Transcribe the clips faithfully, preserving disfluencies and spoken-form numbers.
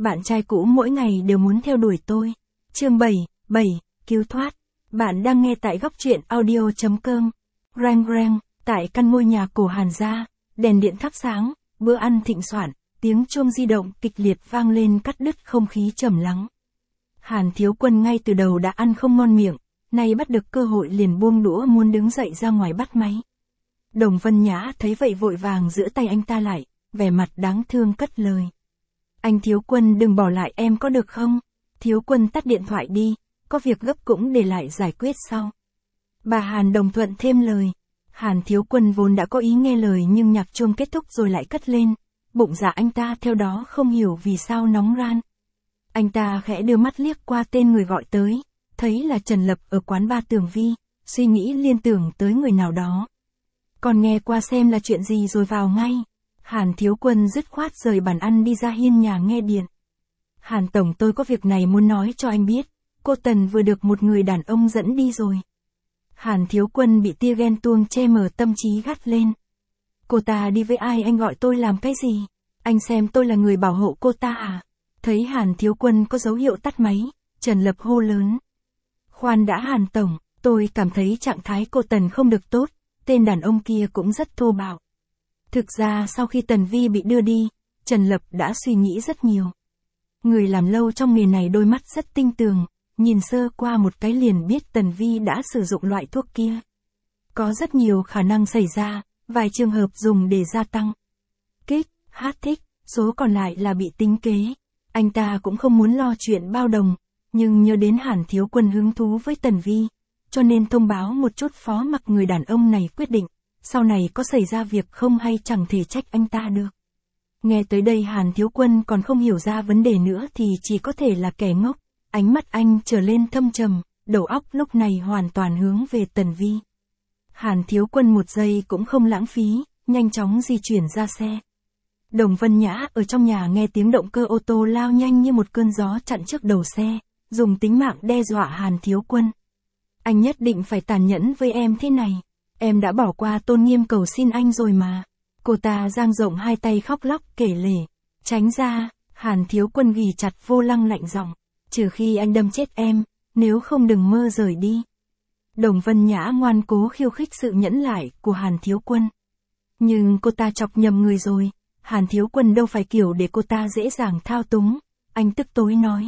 bạn trai cũ mỗi ngày đều muốn theo đuổi tôi. Chương bảy, bảy, cứu thoát. Bạn đang nghe tại góc truyện audio chấm com. Reng reng, tại căn ngôi nhà cổ Hàn gia, đèn điện thắp sáng, bữa ăn thịnh soạn, tiếng chuông di động kịch liệt vang lên cắt đứt không khí trầm lắng. Hàn Thiếu Quân ngay từ đầu đã ăn không ngon miệng, nay bắt được cơ hội liền buông đũa muốn đứng dậy ra ngoài bắt máy. Đồng Vân Nhã thấy vậy vội vàng giữ tay anh ta lại, vẻ mặt đáng thương cất lời. Anh Thiếu Quân đừng bỏ lại em có được không? Thiếu Quân tắt điện thoại đi, có việc gấp cũng để lại giải quyết sau. Bà Hàn đồng thuận thêm lời. Hàn Thiếu Quân vốn đã có ý nghe lời nhưng nhạc chuông kết thúc rồi lại cất lên. Bụng dạ anh ta theo đó không hiểu vì sao nóng ran. Anh ta khẽ đưa mắt liếc qua tên người gọi tới, thấy là Trần Lập ở quán ba Tường Vi, suy nghĩ liên tưởng tới người nào đó. Còn nghe qua xem là chuyện gì rồi vào ngay. Hàn Thiếu Quân dứt khoát rời bàn ăn đi ra hiên nhà nghe điện. Hàn Tổng, tôi có việc này muốn nói cho anh biết, cô Tần vừa được một người đàn ông dẫn đi rồi. Hàn Thiếu Quân bị tia ghen tuông che mờ tâm trí gắt lên. Cô ta đi với ai, anh gọi tôi làm cái gì? Anh xem tôi là người bảo hộ cô ta à? Thấy Hàn Thiếu Quân có dấu hiệu tắt máy, Trần Lập hô lớn. Khoan đã Hàn Tổng, tôi cảm thấy trạng thái cô Tần không được tốt, tên đàn ông kia cũng rất thô bạo. Thực ra sau khi Tần Vi bị đưa đi, Trần Lập đã suy nghĩ rất nhiều. Người làm lâu trong nghề này đôi mắt rất tinh tường, nhìn sơ qua một cái liền biết Tần Vi đã sử dụng loại thuốc kia. Có rất nhiều khả năng xảy ra, vài trường hợp dùng để gia tăng kích, hát thích, số còn lại là bị tính kế. Anh ta cũng không muốn lo chuyện bao đồng, nhưng nhớ đến Hàn Thiếu Quân hứng thú với Tần Vi, cho nên thông báo một chút phó mặc người đàn ông này quyết định, sau này có xảy ra việc không hay chẳng thể trách anh ta được. Nghe tới đây Hàn Thiếu Quân còn không hiểu ra vấn đề nữa thì chỉ có thể là kẻ ngốc, ánh mắt anh trở lên thâm trầm, đầu óc lúc này hoàn toàn hướng về Tần Vi. Hàn Thiếu Quân một giây cũng không lãng phí, nhanh chóng di chuyển ra xe. Đồng Vân Nhã ở trong nhà nghe tiếng động cơ ô tô lao nhanh như một cơn gió chặn trước đầu xe, dùng tính mạng đe dọa Hàn Thiếu Quân. Anh nhất định phải tàn nhẫn với em thế này, em đã bỏ qua tôn nghiêm cầu xin anh rồi mà. Cô ta dang rộng hai tay khóc lóc kể lể. Tránh ra, Hàn Thiếu Quân ghì chặt vô lăng lạnh giọng. Trừ khi anh đâm chết em, nếu không đừng mơ rời đi. Đồng Vân Nhã ngoan cố khiêu khích sự nhẫn lại của Hàn Thiếu Quân. Nhưng cô ta chọc nhầm người rồi, Hàn Thiếu Quân đâu phải kiểu để cô ta dễ dàng thao túng. Anh tức tối nói.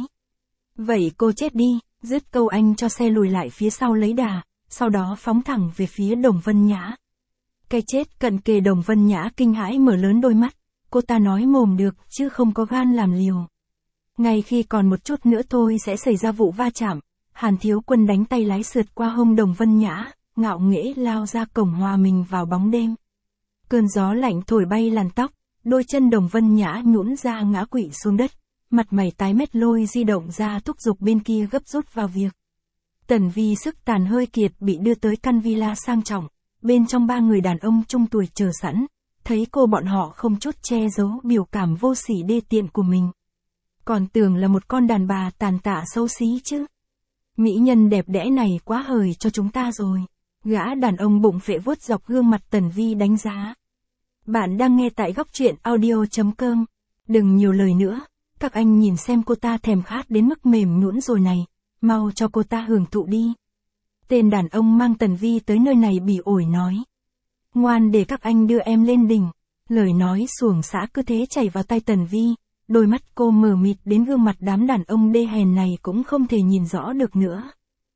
Vậy cô chết đi, dứt câu anh cho xe lùi lại phía sau lấy đà, sau đó phóng thẳng về phía Đồng Vân Nhã. Cái chết cận kề. Đồng Vân Nhã kinh hãi mở lớn đôi mắt, cô ta nói mồm được chứ không có gan làm liều. Ngay khi còn một chút nữa thôi sẽ xảy ra vụ va chạm, Hàn Thiếu Quân đánh tay lái sượt qua hông Đồng Vân Nhã, ngạo nghễ lao ra cổng hòa mình vào bóng đêm. Cơn gió lạnh thổi bay làn tóc, đôi chân Đồng Vân Nhã nhũn ra ngã quỵ xuống đất, mặt mày tái mét lôi di động ra thúc giục bên kia gấp rút vào việc. Tần Vi sức tàn hơi kiệt bị đưa tới căn villa sang trọng, bên trong ba người đàn ông trung tuổi chờ sẵn, thấy cô bọn họ không chút che giấu biểu cảm vô sỉ đê tiện của mình. Còn tưởng là một con đàn bà tàn tạ xấu xí chứ. Mỹ nhân đẹp đẽ này quá hời cho chúng ta rồi. Gã đàn ông bụng phệ vuốt dọc gương mặt Tần Vi đánh giá. Bạn đang nghe tại góc truyện audio chấm com. Đừng nhiều lời nữa, các anh nhìn xem cô ta thèm khát đến mức mềm nhũn rồi này, mau cho cô ta hưởng thụ đi. Tên đàn ông mang Tần Vi tới nơi này bỉ ổi nói. Ngoan để các anh đưa em lên đỉnh. Lời nói xuồng xã cứ thế chảy vào tay Tần Vi, đôi mắt cô mờ mịt đến gương mặt đám đàn ông đê hèn này cũng không thể nhìn rõ được nữa.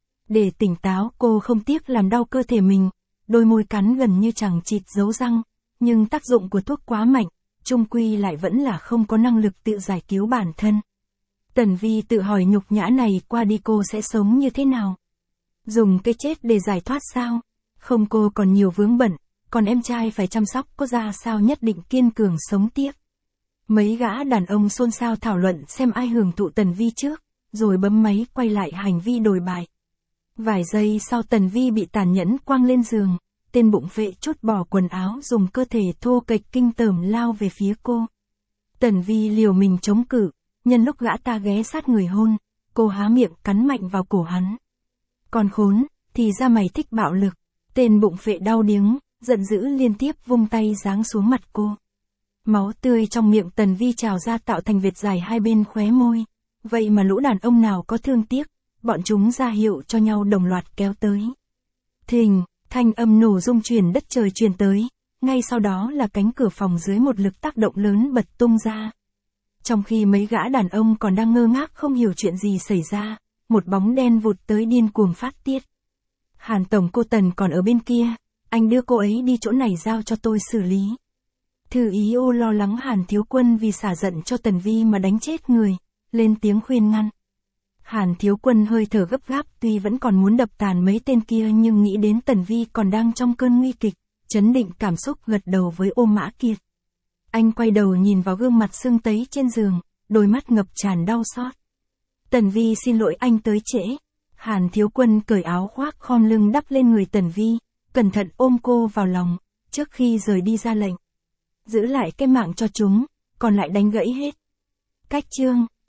Để tỉnh táo cô không tiếc làm đau cơ thể mình, đôi môi cắn gần như chẳng chịt dấu răng, nhưng tác dụng của thuốc quá mạnh, chung quy lại vẫn là không có năng lực tự giải cứu bản thân. Tần Vi tự hỏi nhục nhã này qua đi cô sẽ sống như thế nào? Dùng cái chết để giải thoát sao? Không, cô còn nhiều vướng bận, còn em trai phải chăm sóc, có ra sao nhất định kiên cường sống tiếp. Mấy gã đàn ông xôn xao thảo luận xem ai hưởng thụ Tần Vi trước, rồi bấm máy quay lại hành vi đồi bại. Vài giây sau Tần Vi bị tàn nhẫn quăng lên giường, tên bụng phệ trút bỏ quần áo dùng cơ thể thô kệch kinh tởm lao về phía cô. Tần Vi liều mình chống cự, nhân lúc gã ta ghé sát người hôn, cô há miệng cắn mạnh vào cổ hắn. Còn khốn, thì ra mày thích bạo lực. Tên bụng phệ đau điếng, giận dữ liên tiếp vung tay giáng xuống mặt cô. Máu tươi trong miệng Tần Vi trào ra tạo thành vệt dài hai bên khóe môi. Vậy mà lũ đàn ông nào có thương tiếc, bọn chúng ra hiệu cho nhau đồng loạt kéo tới. Thình, thanh âm nổ rung chuyển đất trời truyền tới, ngay sau đó là cánh cửa phòng dưới một lực tác động lớn bật tung ra. Trong khi mấy gã đàn ông còn đang ngơ ngác không hiểu chuyện gì xảy ra, một bóng đen vụt tới điên cuồng phát tiết. Hàn tổng cô Tần còn ở bên kia, anh đưa cô ấy đi chỗ này giao cho tôi xử lý. Thư ý ô lo lắng Hàn Thiếu Quân vì xả giận cho Tần Vi mà đánh chết người, lên tiếng khuyên ngăn. Hàn Thiếu Quân hơi thở gấp gáp tuy vẫn còn muốn đập tàn mấy tên kia nhưng nghĩ đến Tần Vi còn đang trong cơn nguy kịch, chấn định cảm xúc gật đầu với Ô Mã Kiệt. Anh quay đầu nhìn vào gương mặt sưng tấy trên giường, đôi mắt ngập tràn đau xót. Tần Vi xin lỗi anh tới trễ. Hàn Thiếu Quân cởi áo khoác khom lưng đắp lên người Tần Vi, cẩn thận ôm cô vào lòng, trước khi rời đi ra lệnh. Giữ lại cái mạng cho chúng, còn lại đánh gãy hết. Cách chương